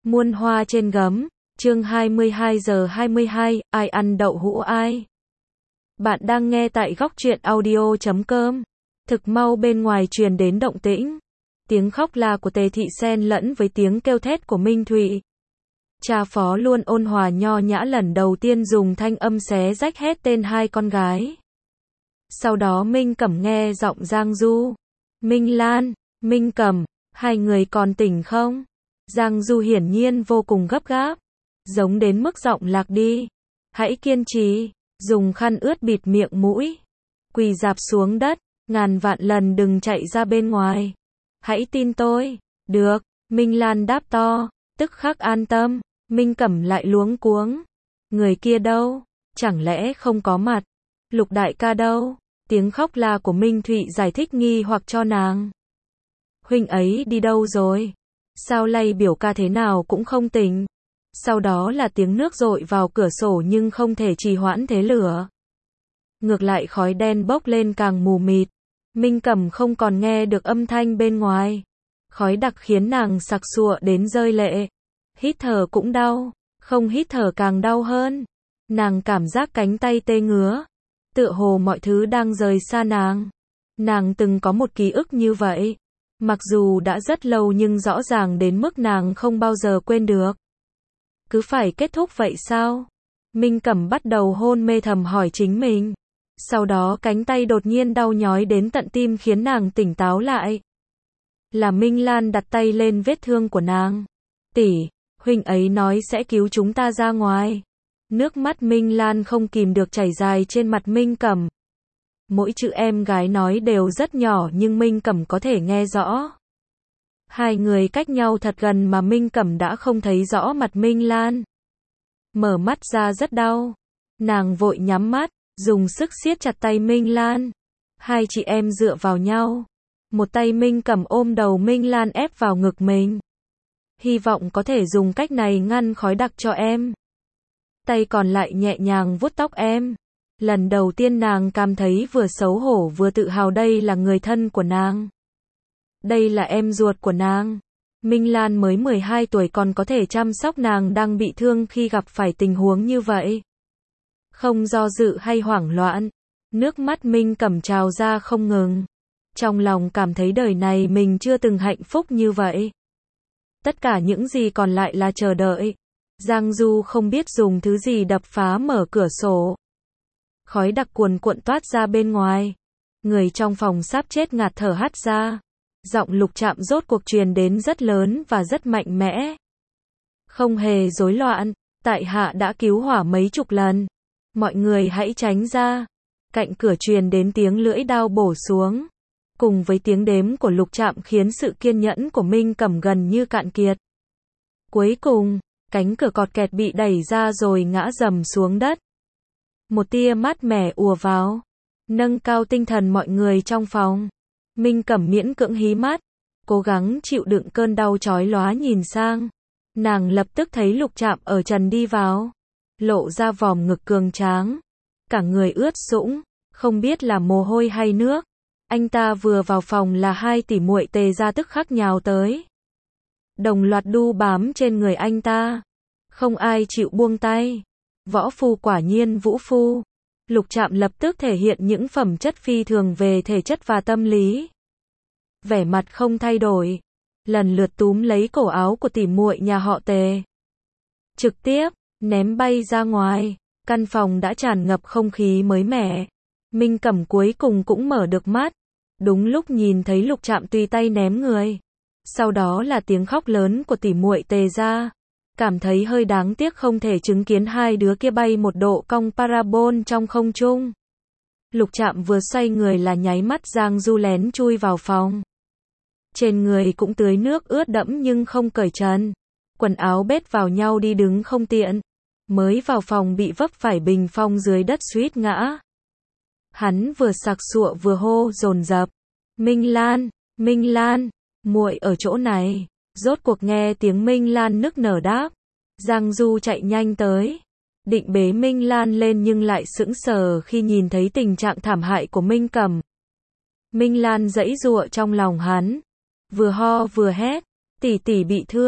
Muôn hoa trên gấm, chương 22:22, ai ăn đậu hũ ai? Bạn đang nghe tại góc truyện audio.com. Thực mau bên ngoài truyền đến động tĩnh. Tiếng khóc la của Tề Thị xen lẫn với tiếng kêu thét của Minh Thụy. Cha phó luôn ôn hòa nho nhã lần đầu tiên dùng thanh âm xé rách hết tên hai con gái. Sau đó Minh Cẩm nghe giọng Giang Du. Minh Lan, Minh Cẩm, hai người còn tỉnh không? Giang Du hiển nhiên vô cùng gấp gáp, giống đến mức giọng lạc đi. Hãy kiên trì, dùng khăn ướt bịt miệng mũi. Quỳ rạp xuống đất, ngàn vạn lần đừng chạy ra bên ngoài. Hãy tin tôi. Được, Minh Lan đáp to, tức khắc an tâm. Minh Cẩm lại luống cuống. Người kia đâu? Chẳng lẽ không có mặt? Lục đại ca đâu? Tiếng khóc la của Minh Thụy giải thích nghi hoặc cho nàng. Huynh ấy đi đâu rồi? Sao lay biểu ca thế nào cũng không tỉnh. Sau đó là tiếng nước dội vào cửa sổ nhưng không thể trì hoãn thế lửa. Ngược lại khói đen bốc lên càng mù mịt. Minh Cẩm không còn nghe được âm thanh bên ngoài. Khói đặc khiến nàng sặc sụa đến rơi lệ. Hít thở cũng đau, không hít thở càng đau hơn. Nàng cảm giác cánh tay tê ngứa. Tựa hồ mọi thứ đang rời xa nàng. Nàng từng có một ký ức như vậy. Mặc dù đã rất lâu nhưng rõ ràng đến mức nàng không bao giờ quên được. Cứ phải kết thúc vậy sao? Minh Cẩm bắt đầu hôn mê thầm hỏi chính mình. Sau đó cánh tay đột nhiên đau nhói đến tận tim khiến nàng tỉnh táo lại. Là Minh Lan đặt tay lên vết thương của nàng. Tỷ, huynh ấy nói sẽ cứu chúng ta ra ngoài. Nước mắt Minh Lan không kìm được chảy dài trên mặt Minh Cẩm. Mỗi chữ em gái nói đều rất nhỏ nhưng Minh Cẩm có thể nghe rõ. Hai người cách nhau thật gần mà Minh Cẩm đã không thấy rõ mặt Minh Lan. Mở mắt ra rất đau. Nàng vội nhắm mắt, dùng sức siết chặt tay Minh Lan. Hai chị em dựa vào nhau. Một tay Minh Cẩm ôm đầu Minh Lan ép vào ngực mình. Hy vọng có thể dùng cách này ngăn khói đặc cho em. Tay còn lại nhẹ nhàng vuốt tóc em. Lần đầu tiên nàng cảm thấy vừa xấu hổ vừa tự hào đây là người thân của nàng. Đây là em ruột của nàng. Minh Lan mới 12 tuổi còn có thể chăm sóc nàng đang bị thương khi gặp phải tình huống như vậy. Không do dự hay hoảng loạn. Nước mắt Minh Cẩm trào ra không ngừng. Trong lòng cảm thấy đời này mình chưa từng hạnh phúc như vậy. Tất cả những gì còn lại là chờ đợi. Giang Du không biết dùng thứ gì đập phá mở cửa sổ. Khói đặc cuồn cuộn toát ra bên ngoài. Người trong phòng sắp chết ngạt thở hắt ra. Giọng Lục Trạm rốt cuộc truyền đến rất lớn và rất mạnh mẽ. Không hề rối loạn, tại hạ đã cứu hỏa mấy chục lần. Mọi người hãy tránh ra. Cạnh cửa truyền đến tiếng lưỡi dao bổ xuống. Cùng với tiếng đếm của Lục Trạm khiến sự kiên nhẫn của Minh Cẩm gần như cạn kiệt. Cuối cùng, cánh cửa cọt kẹt bị đẩy ra rồi ngã rầm xuống đất. Một tia mát mẻ ùa vào, nâng cao tinh thần mọi người trong phòng. Minh Cẩm miễn cưỡng hí mắt, cố gắng chịu đựng cơn đau chói lóa nhìn sang. Nàng lập tức thấy Lục Trạm ở trần đi vào, lộ ra vòm ngực cường tráng, cả người ướt sũng, không biết là mồ hôi hay nước. Anh ta vừa vào phòng là hai tỷ muội Tề ra tức khắc nhào tới. Đồng loạt đu bám trên người anh ta. Không ai chịu buông tay. Võ phu quả nhiên vũ phu. Lục Trạm lập tức thể hiện những phẩm chất phi thường về thể chất và tâm lý. Vẻ mặt không thay đổi. Lần lượt túm lấy cổ áo của tỷ muội nhà họ Tề. Trực tiếp, ném bay ra ngoài. Căn phòng đã tràn ngập không khí mới mẻ. Minh Cẩm cuối cùng cũng mở được mắt. Đúng lúc nhìn thấy Lục Trạm tùy tay ném người. Sau đó là tiếng khóc lớn của tỷ muội Tề ra. Cảm thấy hơi đáng tiếc không thể chứng kiến hai đứa kia bay một độ cong parabol trong không trung. Lục Trạm vừa xoay người là nháy mắt Giang Du lén chui vào phòng. Trên người cũng tưới nước ướt đẫm nhưng không cởi trần. Quần áo bết vào nhau đi đứng không tiện. Mới vào phòng bị vấp phải bình phong dưới đất suýt ngã. Hắn vừa sặc sụa vừa hô dồn dập. Minh Lan, Minh Lan, muội ở chỗ này. Rốt cuộc nghe tiếng Minh Lan nức nở đáp. Giang Du chạy nhanh tới. Định bế Minh Lan lên nhưng lại sững sờ khi nhìn thấy tình trạng thảm hại của Minh Cẩm. Minh Lan giãy giụa trong lòng hắn. Vừa ho vừa hét. Tỷ tỷ bị thương.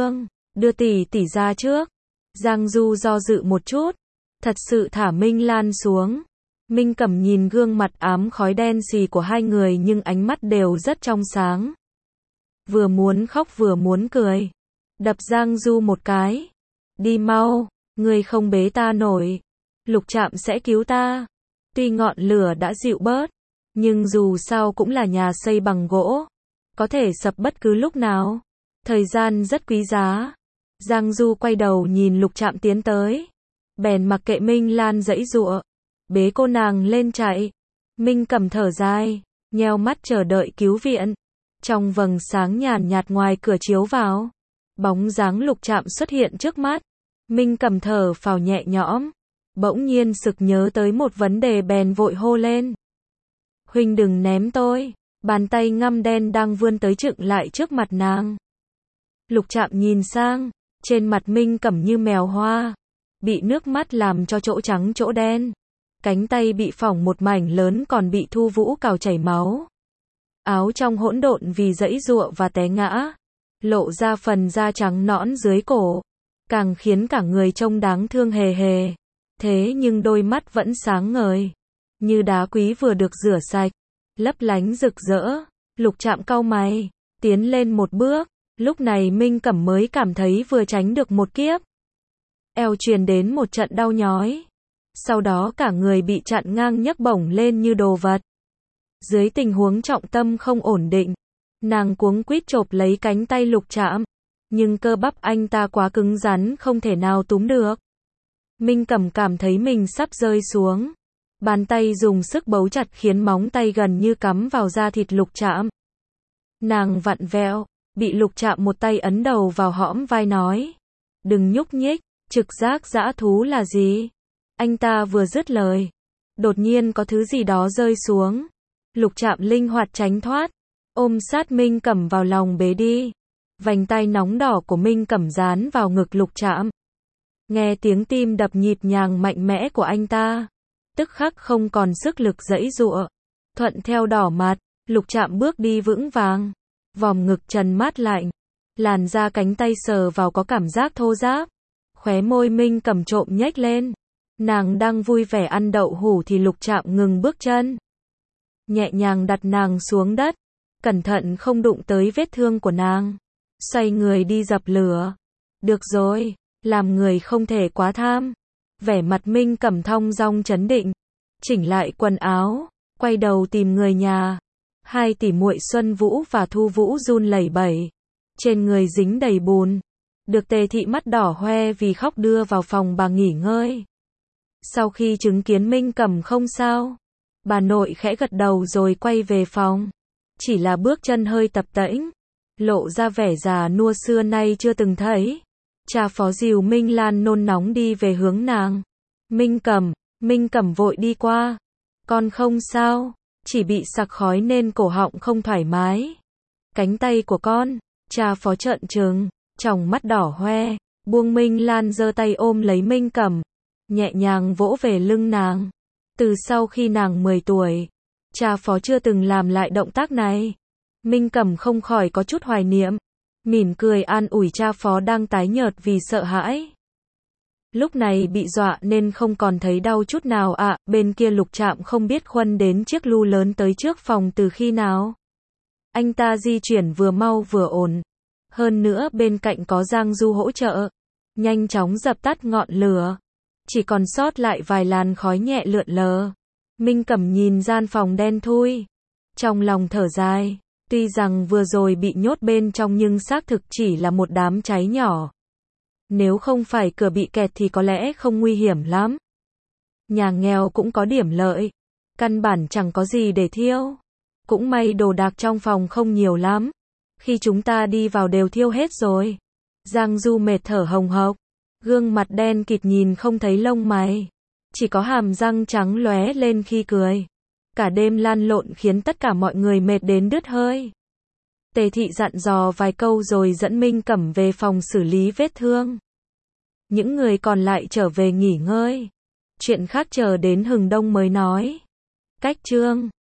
đưa tỷ tỷ ra trước. Giang Du do dự một chút, thật sự thả Minh Lan xuống. Minh Cẩm nhìn gương mặt ám khói đen xì của hai người nhưng ánh mắt đều rất trong sáng. Vừa muốn khóc vừa muốn cười. Đập Giang Du một cái. Đi mau, người không bế ta nổi. Lục Trạm sẽ cứu ta. Tuy ngọn lửa đã dịu bớt, nhưng dù sao cũng là nhà xây bằng gỗ. Có thể sập bất cứ lúc nào. Thời gian rất quý giá. Giang Du quay đầu nhìn Lục Trạm tiến tới. Bèn mặc kệ Minh Lan giãy giụa. Bế cô nàng lên chạy. Minh Cẩm thở dài, nheo mắt chờ đợi cứu viện. Trong vầng sáng nhàn nhạt ngoài cửa chiếu vào, bóng dáng Lục Trạm xuất hiện trước mắt. Minh Cẩm thở phào nhẹ nhõm, bỗng nhiên sực nhớ tới một vấn đề bèn vội hô lên. Huynh đừng ném tôi. Bàn tay ngăm đen đang vươn tới chựng lại trước mặt nàng. Lục Trạm nhìn sang, trên mặt Minh Cẩm như mèo hoa, bị nước mắt làm cho chỗ trắng chỗ đen. Cánh tay bị phỏng một mảnh lớn còn bị Thu Vũ cào chảy máu. Áo trong hỗn độn vì giãy giụa và té ngã, lộ ra phần da trắng nõn dưới cổ, càng khiến cả người trông đáng thương hề hề. Thế nhưng đôi mắt vẫn sáng ngời, như đá quý vừa được rửa sạch, lấp lánh rực rỡ. Lục Trạm cau mày, tiến lên một bước, lúc này Minh Cẩm mới cảm thấy vừa tránh được một kiếp. Eo truyền đến một trận đau nhói. Sau đó cả người bị chặn ngang nhấc bổng lên như đồ vật. Dưới tình huống trọng tâm không ổn định, nàng cuống quýt chộp lấy cánh tay Lục Trạm, nhưng cơ bắp anh ta quá cứng rắn không thể nào túm được. Minh Cẩm cảm thấy mình sắp rơi xuống. Bàn tay dùng sức bấu chặt khiến móng tay gần như cắm vào da thịt Lục Trạm. Nàng vặn vẹo, bị Lục Trạm một tay ấn đầu vào hõm vai nói. Đừng nhúc nhích, trực giác dã thú là gì? Anh ta vừa dứt lời, đột nhiên có thứ gì đó rơi xuống. Lục Trạm linh hoạt tránh thoát, ôm sát Minh Cẩm vào lòng bế đi. Vành tai nóng đỏ của Minh Cẩm dán vào ngực Lục Trạm. Nghe tiếng tim đập nhịp nhàng mạnh mẽ của anh ta, tức khắc không còn sức lực giãy giụa. Thuận theo đỏ mặt, Lục Trạm bước đi vững vàng, vòm ngực trần mát lạnh, làn da cánh tay sờ vào có cảm giác thô ráp. Khóe môi Minh Cẩm trộm nhếch lên. Nàng đang vui vẻ ăn đậu hủ thì Lục Trạm ngừng bước chân, nhẹ nhàng đặt nàng xuống đất, cẩn thận không đụng tới vết thương của nàng, xoay người đi dập lửa. Được rồi, làm người không thể quá tham. Vẻ mặt Minh Cẩm thong dong trấn định, chỉnh lại quần áo, quay đầu tìm người nhà. Hai tỷ muội Xuân Vũ và Thu Vũ run lẩy bẩy, trên người dính đầy bùn, được Tề thị mắt đỏ hoe vì khóc đưa vào phòng bà nghỉ ngơi. Sau khi chứng kiến Minh Cẩm không sao, bà nội khẽ gật đầu rồi quay về phòng. Chỉ là bước chân hơi tập tễnh, lộ ra vẻ già nua xưa nay chưa từng thấy. Cha Phó dìu Minh Lan nôn nóng đi về hướng nàng. Minh Cẩm vội đi qua. Con không sao, chỉ bị sặc khói nên cổ họng không thoải mái. Cánh tay của con, cha Phó trợn trừng, tròng mắt đỏ hoe, buông Minh Lan giơ tay ôm lấy Minh Cẩm, nhẹ nhàng vỗ về lưng nàng. Từ sau khi nàng 10 tuổi, cha Phó chưa từng làm lại động tác này. Minh Cẩm không khỏi có chút hoài niệm, mỉm cười an ủi cha Phó đang tái nhợt vì sợ hãi. Lúc này bị dọa nên không còn thấy đau chút nào ạ. Bên kia Lục Trạm không biết Khuân đến chiếc lu lớn tới trước phòng từ khi nào. Anh ta di chuyển vừa mau vừa ổn. Hơn nữa bên cạnh có Giang Du hỗ trợ, nhanh chóng dập tắt ngọn lửa. Chỉ còn sót lại vài làn khói nhẹ lượn lờ. Minh Cẩm nhìn gian phòng đen thui, trong lòng thở dài. Tuy rằng vừa rồi bị nhốt bên trong nhưng xác thực chỉ là một đám cháy nhỏ. Nếu không phải cửa bị kẹt thì có lẽ không nguy hiểm lắm. Nhà nghèo cũng có điểm lợi, căn bản chẳng có gì để thiêu. Cũng may đồ đạc trong phòng không nhiều lắm. Khi chúng ta đi vào đều thiêu hết rồi. Giang Du mệt thở hồng hộc, gương mặt đen kịt nhìn không thấy lông mày, chỉ có hàm răng trắng lóe lên khi cười. Cả đêm lăn lộn khiến tất cả mọi người mệt đến đứt hơi. Tề thị dặn dò vài câu rồi dẫn Minh Cẩm về phòng xử lý vết thương. Những người còn lại trở về nghỉ ngơi. Chuyện khác chờ đến hừng đông mới nói. Cách chương